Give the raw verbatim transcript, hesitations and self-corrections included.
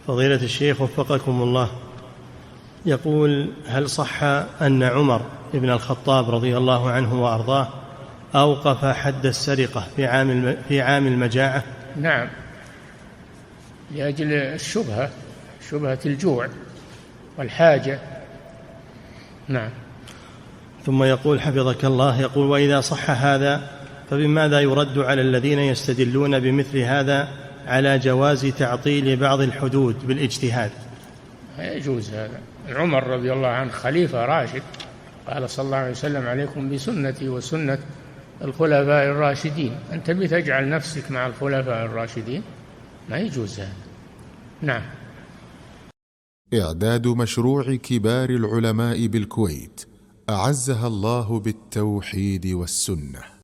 فضيلة الشيخ وفقكم الله، يقول: هل صح أن عمر بن الخطاب رضي الله عنه وأرضاه أوقف حد السرقة في عام في عام المجاعة؟ نعم، لأجل الشبهة، شبهة الجوع والحاجة. نعم. ثم يقول حفظك الله، يقول: وإذا صح هذا فبماذا يرد على الذين يستدلون بمثل هذا على جواز تعطيل بعض الحدود بالاجتهاد؟ لا يجوز هذا. عمر رضي الله عنه خليفة راشد، قال صلى الله عليه وسلم: عليكم بسنتي وسنة الخلفاء الراشدين. أنت بتجعل نفسك مع الخلفاء الراشدين؟ ما يجوز هذا. نعم. إعداد مشروع كبار العلماء بالكويت أعزها الله بالتوحيد والسنة.